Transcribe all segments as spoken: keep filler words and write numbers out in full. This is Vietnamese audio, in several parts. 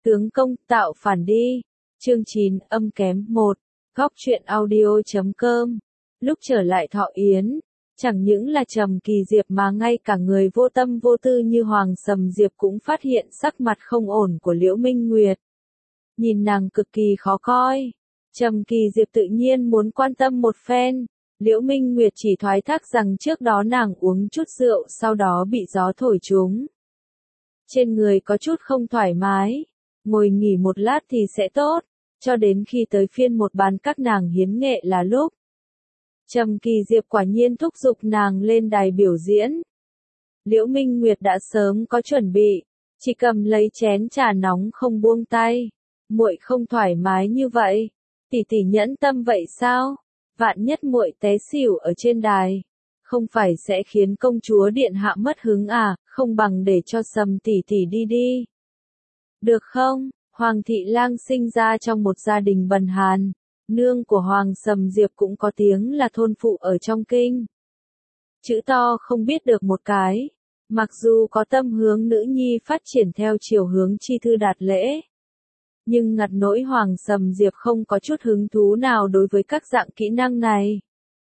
Tướng công tạo phản đi. Chương chín âm kém một. Góc truyện audio.com. Lúc trở lại Thọ Yến, chẳng những là Trầm Kỳ Diệp mà ngay cả người vô tâm vô tư như Hoàng Sầm Diệp cũng phát hiện sắc mặt không ổn của Liễu Minh Nguyệt. Nhìn nàng cực kỳ khó coi. Trầm Kỳ Diệp tự nhiên muốn quan tâm một phen. Liễu Minh Nguyệt chỉ thoái thác rằng trước đó nàng uống chút rượu sau đó bị gió thổi trúng. Trên người có chút không thoải mái. Ngồi nghỉ một lát thì sẽ tốt. Cho đến khi tới phiên một bàn các nàng hiến nghệ là lúc. Trầm Kỳ Diệp quả nhiên thúc giục nàng lên đài biểu diễn. Liễu Minh Nguyệt đã sớm có chuẩn bị. Chỉ cầm lấy chén trà nóng không buông tay. Muội không thoải mái như vậy. Tỷ tỷ nhẫn tâm vậy sao? Vạn nhất muội té xỉu ở trên đài, không phải sẽ khiến công chúa điện hạ mất hứng à, không bằng để cho Sầm tỷ tỷ đi đi. Được không? Hoàng thị lang sinh ra trong một gia đình bần hàn, nương của Hoàng Sầm Diệp cũng có tiếng là thôn phụ ở trong kinh. Chữ to không biết được một cái, mặc dù có tâm hướng nữ nhi phát triển theo chiều hướng chi thư đạt lễ. Nhưng ngặt nỗi Hoàng Sầm Diệp không có chút hứng thú nào đối với các dạng kỹ năng này.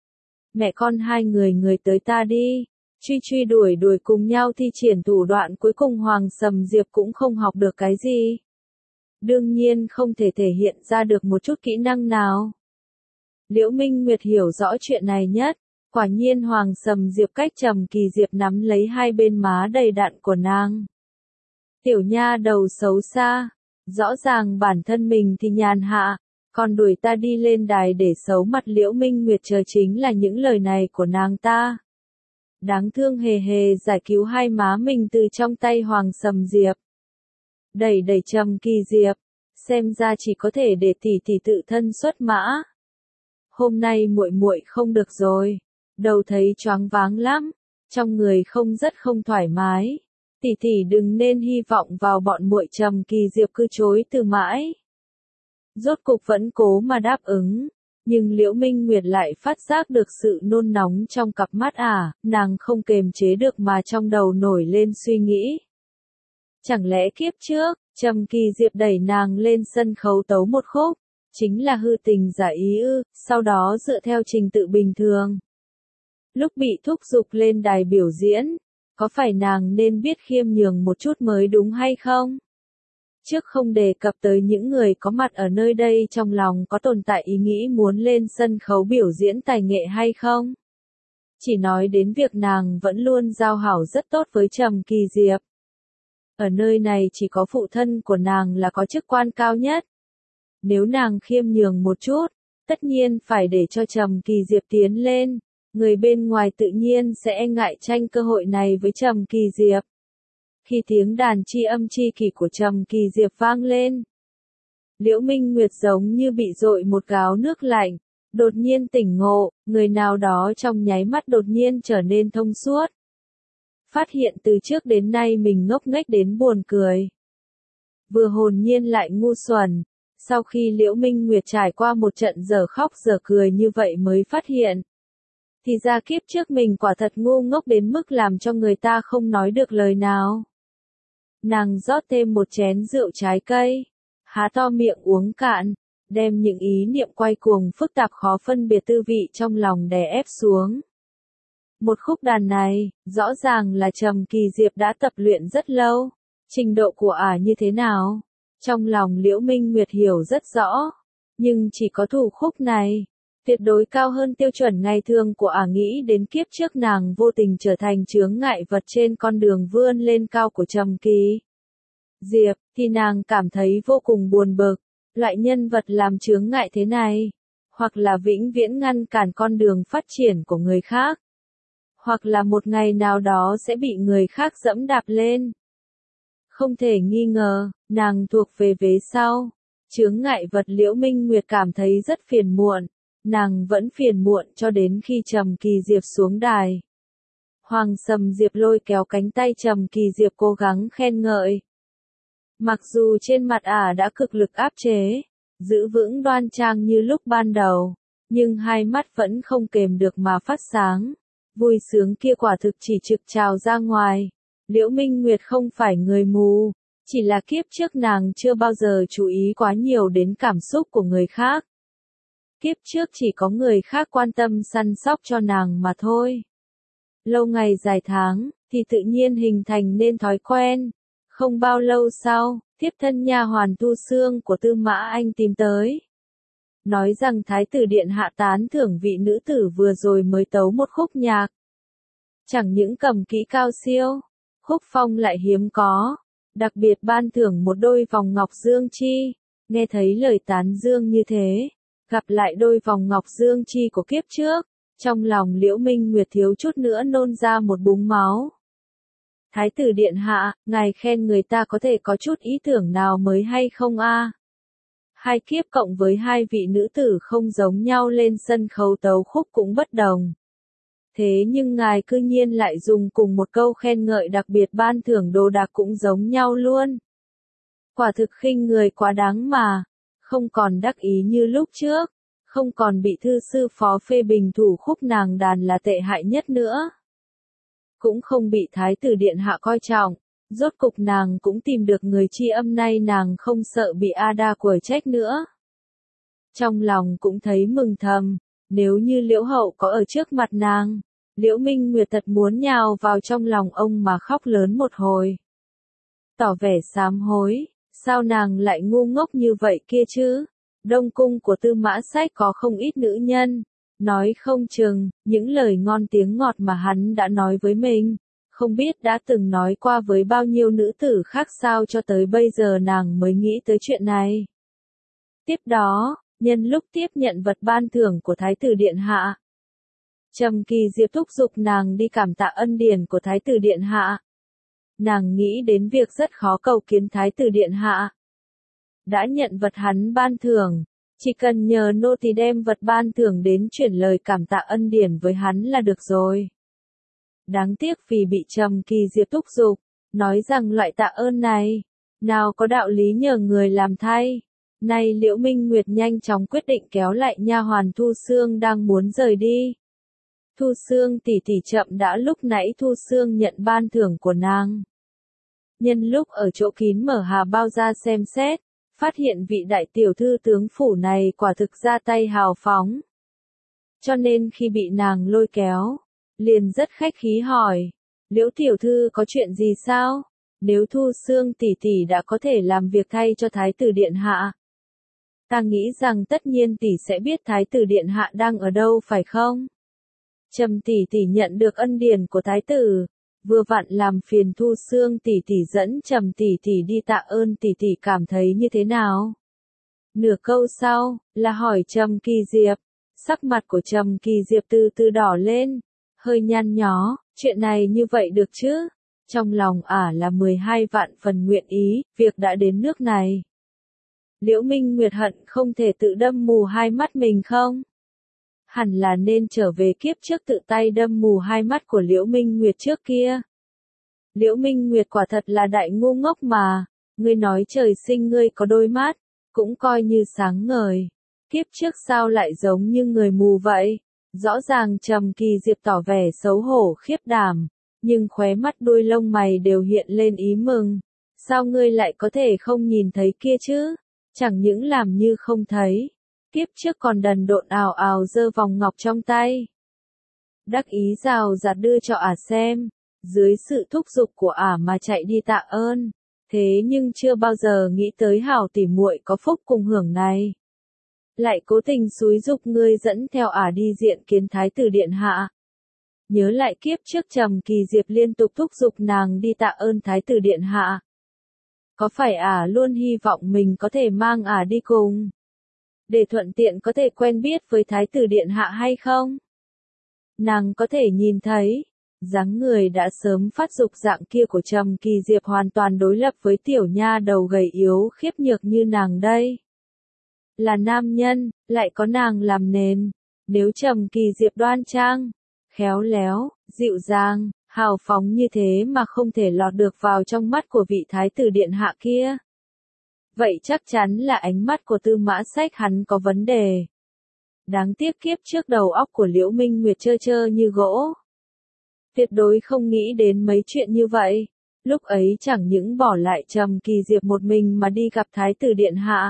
Mẹ con hai người người tới ta đi, truy truy đuổi đuổi cùng nhau thi triển thủ đoạn cuối cùng Hoàng Sầm Diệp cũng không học được cái gì. Đương nhiên không thể thể hiện ra được một chút kỹ năng nào. Liễu Minh Nguyệt hiểu rõ chuyện này nhất, quả nhiên Hoàng Sầm Diệp cách Trầm Kỳ Diệp nắm lấy hai bên má đầy đặn của nàng. Tiểu nha đầu xấu xa. Rõ ràng bản thân mình thì nhàn hạ, còn đuổi ta đi lên đài để xấu mặt. Liễu Minh Nguyệt chờ chính là những lời này của nàng ta. Đáng thương hề hề giải cứu hai má mình từ trong tay Hoàng Sầm Diệp. Đẩy đẩy Trầm Kỳ Diệp, xem ra chỉ có thể để tỷ tỷ tự thân xuất mã. Hôm nay muội muội không được rồi, đầu thấy choáng váng lắm, trong người không rất không thoải mái. Tỷ tỷ đừng nên hy vọng vào bọn muội. Trầm Kỳ Diệp cứ chối từ mãi. Rốt cục vẫn cố mà đáp ứng, nhưng Liễu Minh Nguyệt lại phát giác được sự nôn nóng trong cặp mắt à, nàng không kềm chế được mà trong đầu nổi lên suy nghĩ. Chẳng lẽ kiếp trước, Trầm Kỳ Diệp đẩy nàng lên sân khấu tấu một khúc, chính là hư tình giả ý ư, sau đó dựa theo trình tự bình thường. Lúc bị thúc giục lên đài biểu diễn, có phải nàng nên biết khiêm nhường một chút mới đúng hay không? Trước không đề cập tới những người có mặt ở nơi đây trong lòng có tồn tại ý nghĩ muốn lên sân khấu biểu diễn tài nghệ hay không? Chỉ nói đến việc nàng vẫn luôn giao hảo rất tốt với Trầm Kỳ Diệp. Ở nơi này chỉ có phụ thân của nàng là có chức quan cao nhất. Nếu nàng khiêm nhường một chút, tất nhiên phải để cho Trầm Kỳ Diệp tiến lên. Người bên ngoài tự nhiên sẽ e ngại tranh cơ hội này với Trầm Kỳ Diệp. Khi tiếng đàn chi âm chi kỷ của Trầm Kỳ Diệp vang lên, Liễu Minh Nguyệt giống như bị dội một gáo nước lạnh, đột nhiên tỉnh ngộ, người nào đó trong nháy mắt đột nhiên trở nên thông suốt. Phát hiện từ trước đến nay mình ngốc nghếch đến buồn cười. Vừa hồn nhiên lại ngu xuẩn, sau khi Liễu Minh Nguyệt trải qua một trận dở khóc dở cười như vậy mới phát hiện. Thì ra kiếp trước mình quả thật ngu ngốc đến mức làm cho người ta không nói được lời nào. Nàng rót thêm một chén rượu trái cây, há to miệng uống cạn, đem những ý niệm quay cuồng phức tạp khó phân biệt tư vị trong lòng đè ép xuống. Một khúc đàn này, rõ ràng là Trầm Kỳ Diệp đã tập luyện rất lâu, trình độ của ả như thế nào? Trong lòng Liễu Minh Nguyệt hiểu rất rõ, nhưng chỉ có thủ khúc này. Tuyệt đối cao hơn tiêu chuẩn ngày thường của ả. Nghĩ đến kiếp trước nàng vô tình trở thành chướng ngại vật trên con đường vươn lên cao của Trầm Kỳ Diệp, thì nàng cảm thấy vô cùng buồn bực. Loại nhân vật làm chướng ngại thế này, hoặc là vĩnh viễn ngăn cản con đường phát triển của người khác, hoặc là một ngày nào đó sẽ bị người khác dẫm đạp lên. Không thể nghi ngờ, nàng thuộc về vế sau. Chướng ngại vật. Liễu Minh Nguyệt cảm thấy rất phiền muộn. Nàng vẫn phiền muộn cho đến khi Trầm Kỳ Diệp xuống đài. Hoàng Sầm Diệp lôi kéo cánh tay Trầm Kỳ Diệp cố gắng khen ngợi. Mặc dù trên mặt ả đã cực lực áp chế, giữ vững đoan trang như lúc ban đầu, nhưng hai mắt vẫn không kềm được mà phát sáng. Vui sướng kia quả thực chỉ trực trào ra ngoài. Liễu Minh Nguyệt không phải người mù, Chỉ là kiếp trước nàng chưa bao giờ chú ý quá nhiều đến cảm xúc của người khác. Kiếp trước chỉ có người khác quan tâm săn sóc cho nàng mà thôi. Lâu ngày dài tháng, thì tự nhiên hình thành nên thói quen. Không bao lâu sau, thiếp thân nha hoàn Thu Xương của Tư Mã Anh tìm tới. Nói rằng Thái tử điện hạ tán thưởng vị nữ tử vừa rồi mới tấu một khúc nhạc. Chẳng những cầm kỹ cao siêu, khúc phong lại hiếm có, đặc biệt ban thưởng một đôi vòng ngọc dương chi. Nghe thấy lời tán dương như thế, gặp lại đôi vòng ngọc dương chi của kiếp trước, trong lòng Liễu Minh Nguyệt thiếu chút nữa nôn ra một búng máu. Thái tử điện hạ, ngài khen người ta có thể có chút ý tưởng nào mới hay không a? Hai kiếp cộng với hai vị nữ tử không giống nhau lên sân khấu tấu khúc cũng bất đồng. Thế nhưng ngài cư nhiên lại dùng cùng một câu khen ngợi đặc biệt ban thưởng đồ đạc cũng giống nhau luôn. Quả thực khinh người quá đáng mà, không còn đắc ý như lúc trước, không còn bị thư sư phó phê bình thủ khúc nàng đàn là tệ hại nhất nữa. Cũng không bị thái tử điện hạ coi trọng, rốt cục nàng cũng tìm được người tri âm, nay nàng không sợ bị Ada quở trách nữa. Trong lòng cũng thấy mừng thầm, nếu như Liễu hậu có ở trước mặt nàng, Liễu Minh Nguyệt thật muốn nhào vào trong lòng ông mà khóc lớn một hồi. Tỏ vẻ sám hối, sao nàng lại ngu ngốc như vậy kia chứ? Đông cung của Tư Mã Sách có không ít nữ nhân, nói không chừng, những lời ngon tiếng ngọt mà hắn đã nói với mình, không biết đã từng nói qua với bao nhiêu nữ tử khác, sao cho tới bây giờ nàng mới nghĩ tới chuyện này. Tiếp đó, nhân lúc tiếp nhận vật ban thưởng của Thái tử điện hạ, Trầm Kỳ Diệp thúc giục nàng đi cảm tạ ân điển của Thái tử điện hạ. Nàng nghĩ đến việc rất khó cầu kiến Thái tử điện hạ. Đã nhận vật hắn ban thưởng, chỉ cần nhờ nô tỳ đem vật ban thưởng đến chuyển lời cảm tạ ân điển với hắn là được rồi. Đáng tiếc vì bị Trầm Kỳ Diệp thúc giục, nói rằng loại tạ ơn này, nào có đạo lý nhờ người làm thay. Nay Liễu Minh Nguyệt nhanh chóng quyết định kéo lại nha hoàn Thu Xương đang muốn rời đi. Thu Xương tỷ tỷ chậm đã, lúc nãy Thu Xương nhận ban thưởng của nàng. Nhân lúc ở chỗ kín mở hà bao ra xem xét, phát hiện vị đại tiểu thư tướng phủ này quả thực ra tay hào phóng. Cho nên khi bị nàng lôi kéo, liền rất khách khí hỏi, Liễu tiểu thư có chuyện gì sao? Nếu Thu Xương tỷ tỷ đã có thể làm việc thay cho Thái tử điện hạ, ta nghĩ rằng tất nhiên tỷ sẽ biết Thái tử điện hạ đang ở đâu phải không? Trầm tỷ tỷ nhận được ân điển của Thái tử, vừa vặn làm phiền Thu Xương tỷ tỷ dẫn Trầm tỷ tỷ đi tạ ơn, tỷ tỷ cảm thấy như thế nào? Nửa câu sau, là hỏi Trầm Kỳ Diệp, sắc mặt của Trầm Kỳ Diệp từ từ đỏ lên, hơi nhăn nhó, chuyện này như vậy được chứ? Trong lòng ả là mười hai vạn phần nguyện ý, việc đã đến nước này. Liễu Minh Nguyệt hận không thể tự đâm mù hai mắt mình không? Hẳn là nên trở về kiếp trước tự tay đâm mù hai mắt của Liễu Minh Nguyệt trước kia. Liễu Minh Nguyệt quả thật là đại ngu ngốc mà, ngươi nói trời sinh ngươi có đôi mắt, cũng coi như sáng ngời. Kiếp trước sao lại giống như người mù vậy? Rõ ràng Trầm Kỳ Diệp tỏ vẻ xấu hổ khiếp đảm, nhưng khóe mắt đuôi lông mày đều hiện lên ý mừng. Sao ngươi lại có thể không nhìn thấy kia chứ? Chẳng những làm như không thấy, kiếp trước còn đần độn ào ào giơ vòng ngọc trong tay. Đắc ý rào rạt đưa cho ả xem, dưới sự thúc giục của ả mà chạy đi tạ ơn, thế nhưng chưa bao giờ nghĩ tới hảo tỉ muội có phúc cùng hưởng này. Lại cố tình xúi giục ngươi dẫn theo ả đi diện kiến Thái tử điện hạ. Nhớ lại kiếp trước Trầm Kỳ Diệp liên tục thúc giục nàng đi tạ ơn Thái tử điện hạ. Có phải ả luôn hy vọng mình có thể mang ả đi cùng, để thuận tiện có thể quen biết với Thái tử điện hạ hay không? Nàng có thể nhìn thấy, dáng người đã sớm phát dục dạng kia của Trầm Kỳ Diệp hoàn toàn đối lập với tiểu nha đầu gầy yếu khiếp nhược như nàng đây. Là nam nhân, lại có nàng làm nền. Nếu Trầm Kỳ Diệp đoan trang, khéo léo, dịu dàng, hào phóng như thế mà không thể lọt được vào trong mắt của vị Thái tử điện hạ kia, vậy chắc chắn là ánh mắt của Tư Mã Sách hắn có vấn đề. Đáng tiếc kiếp trước đầu óc của Liễu Minh Nguyệt trơ trơ như gỗ, tuyệt đối không nghĩ đến mấy chuyện như vậy. Lúc ấy chẳng những bỏ lại Trầm Kỳ Diệp một mình mà đi gặp Thái tử điện hạ.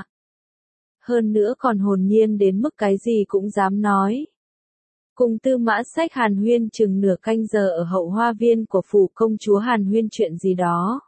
Hơn nữa còn hồn nhiên đến mức cái gì cũng dám nói. Cùng Tư Mã Sách hàn huyên chừng nửa canh giờ ở hậu hoa viên của phủ công chúa hàn huyên chuyện gì đó.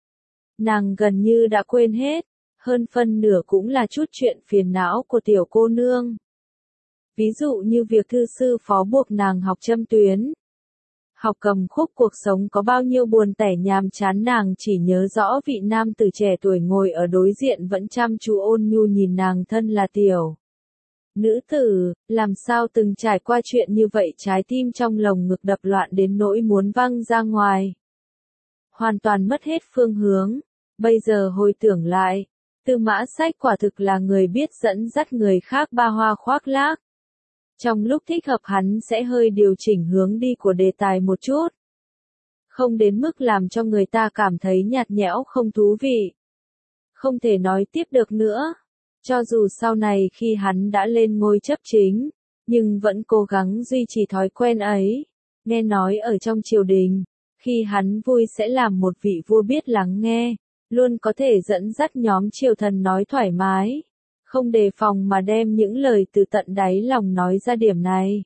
Nàng gần như đã quên hết, hơn phân nửa cũng là chút chuyện phiền não của tiểu cô nương. Ví dụ như việc thư sư phó buộc nàng học châm tuyến. Học cầm khúc cuộc sống có bao nhiêu buồn tẻ nhàm chán, nàng chỉ nhớ rõ vị nam tử trẻ tuổi ngồi ở đối diện vẫn chăm chú ôn nhu nhìn nàng thân là tiểu nữ tử, làm sao từng trải qua chuyện như vậy, trái tim trong lồng ngực đập loạn đến nỗi muốn văng ra ngoài. Hoàn toàn mất hết phương hướng, bây giờ hồi tưởng lại, Tư Mã Sách quả thực là người biết dẫn dắt người khác ba hoa khoác lác. Trong lúc thích hợp hắn sẽ hơi điều chỉnh hướng đi của đề tài một chút. Không đến mức làm cho người ta cảm thấy nhạt nhẽo không thú vị. Không thể nói tiếp được nữa. Cho dù sau này khi hắn đã lên ngôi chấp chính, nhưng vẫn cố gắng duy trì thói quen ấy. Nghe nói ở trong triều đình, khi hắn vui sẽ làm một vị vua biết lắng nghe, luôn có thể dẫn dắt nhóm triều thần nói thoải mái. Không đề phòng mà đem những lời từ tận đáy lòng nói ra điểm này.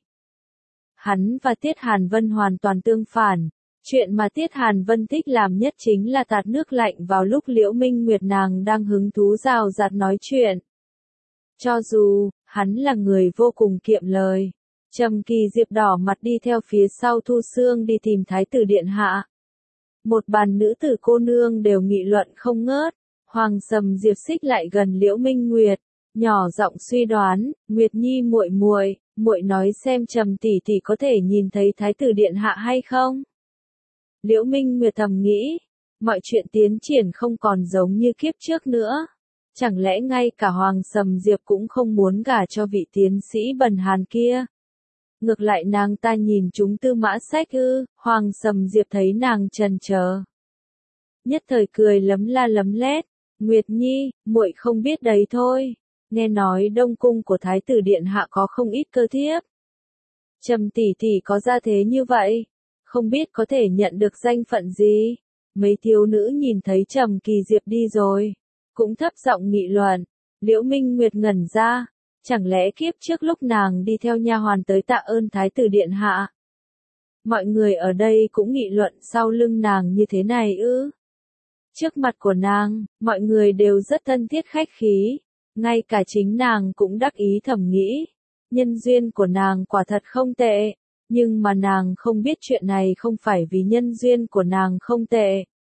Hắn và Tiết Hàn Vân hoàn toàn tương phản. Chuyện mà Tiết Hàn Vân thích làm nhất chính là tạt nước lạnh vào lúc Liễu Minh Nguyệt nàng đang hứng thú rào rạt nói chuyện. Cho dù, hắn là người vô cùng kiệm lời. Trầm Kỳ Diệp đỏ mặt đi theo phía sau Thu Xương đi tìm Thái tử điện hạ. Một bàn nữ tử cô nương đều nghị luận không ngớt. Hoàng Sầm Diệp xích lại gần Liễu Minh Nguyệt, nhỏ giọng suy đoán, Nguyệt Nhi muội muội, muội nói xem Trầm tỷ tỷ có thể nhìn thấy Thái tử điện hạ hay không? Liễu Minh Nguyệt thầm nghĩ, mọi chuyện tiến triển không còn giống như kiếp trước nữa. Chẳng lẽ ngay cả Hoàng Sầm Diệp cũng không muốn gả cho vị tiến sĩ bần hàn kia? Ngược lại nàng ta nhìn chúng Tư Mã Sách ư? Hoàng Sầm Diệp thấy nàng chần chờ, nhất thời cười lấm la lấm lét, Nguyệt Nhi, muội không biết đấy thôi. Nghe nói Đông cung của Thái tử điện hạ có không ít cơ thiếp. Trầm tỷ tỷ có gia thế như vậy, không biết có thể nhận được danh phận gì? Mấy thiếu nữ nhìn thấy Trầm Kỳ Diệp đi rồi, cũng thấp giọng nghị luận. Liễu Minh Nguyệt ngẩn ra, chẳng lẽ kiếp trước lúc nàng đi theo nha hoàn tới tạ ơn Thái tử điện hạ, mọi người ở đây cũng nghị luận sau lưng nàng như thế này ư? Trước mặt của nàng, mọi người đều rất thân thiết khách khí, ngay cả chính nàng cũng đắc ý thầm nghĩ, nhân duyên của nàng quả thật không tệ, nhưng mà nàng không biết chuyện này không phải vì nhân duyên của nàng không tệ,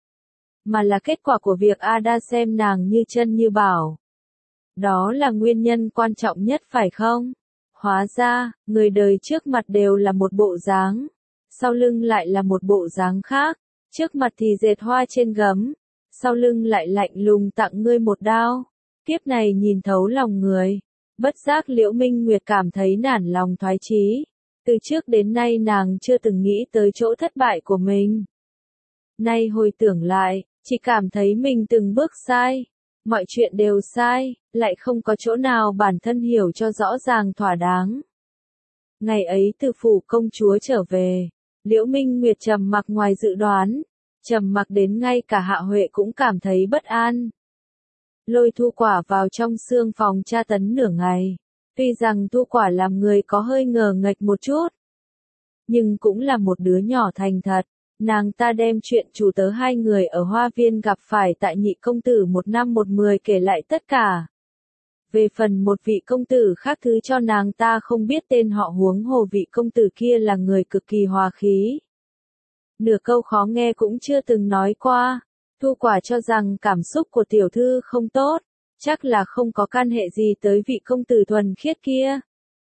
mà là kết quả của việc Ada xem nàng như chân như bảo. Đó là nguyên nhân quan trọng nhất phải không? Hóa ra, người đời trước mặt đều là một bộ dáng, sau lưng lại là một bộ dáng khác, trước mặt thì dệt hoa trên gấm, sau lưng lại lạnh lùng tặng ngươi một đao. Kiếp này nhìn thấu lòng người, bất giác Liễu Minh Nguyệt cảm thấy nản lòng thoái chí. Từ trước đến nay nàng chưa từng nghĩ tới chỗ thất bại của mình. Nay hồi tưởng lại, chỉ cảm thấy mình từng bước sai, mọi chuyện đều sai, lại không có chỗ nào bản thân hiểu cho rõ ràng thỏa đáng. Ngày ấy từ phủ công chúa trở về, Liễu Minh Nguyệt trầm mặc ngoài dự đoán, trầm mặc đến ngay cả Hạ Huệ cũng cảm thấy bất an. Lôi Thu Quả vào trong xương phòng tra tấn nửa ngày, tuy rằng Thu Quả làm người có hơi ngờ nghệch một chút, nhưng cũng là một đứa nhỏ thành thật. Nàng ta đem chuyện chủ tớ hai người ở hoa viên gặp phải tại nhị công tử một năm một mười kể lại tất cả. Về phần một vị công tử khác thứ cho nàng ta không biết tên họ, huống hồ vị công tử kia là người cực kỳ hòa khí. Nửa câu khó nghe cũng chưa từng nói qua. Thu Quả cho rằng cảm xúc của tiểu thư không tốt, chắc là không có can hệ gì tới vị công tử thuần khiết kia.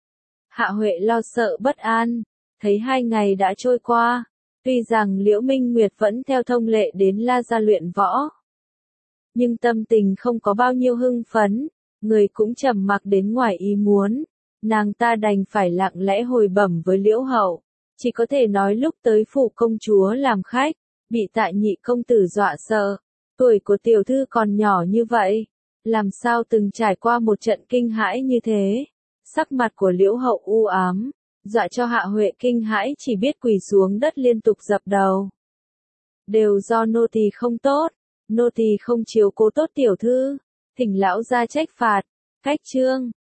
Hạ Huệ lo sợ bất an, thấy hai ngày đã trôi qua, tuy rằng Liễu Minh Nguyệt vẫn theo thông lệ đến La Gia luyện võ, nhưng tâm tình không có bao nhiêu hưng phấn, người cũng trầm mặc đến ngoài ý muốn, nàng ta đành phải lặng lẽ hồi bẩm với Liễu Hậu, chỉ có thể nói lúc tới phủ công chúa làm khách, bị tại nhị công tử dọa sợ, tuổi của tiểu thư còn nhỏ như vậy, làm sao từng trải qua một trận kinh hãi như thế. Sắc mặt của Liễu Hậu u ám, dọa cho Hạ Huệ kinh hãi chỉ biết quỳ xuống đất liên tục dập đầu. Đều do nô tỳ không tốt, nô tỳ không chiếu cố tốt tiểu thư, thỉnh lão gia trách phạt. Cách chương